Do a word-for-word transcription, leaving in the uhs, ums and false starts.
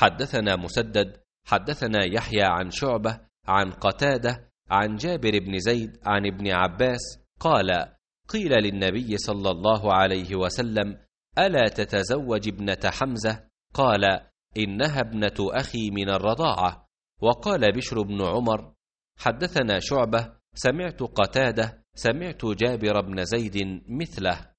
حدثنا مسدد حدثنا يحيى عن شعبة عن قتادة عن جابر بن زيد عن ابن عباس قال: قيل للنبي صلى الله عليه وسلم: ألا تتزوج ابنة حمزة؟ قال: إنها ابنة أخي من الرضاعة. وقال بشر بن عمر: حدثنا شعبة سمعت قتادة سمعت جابر بن زيد مثله.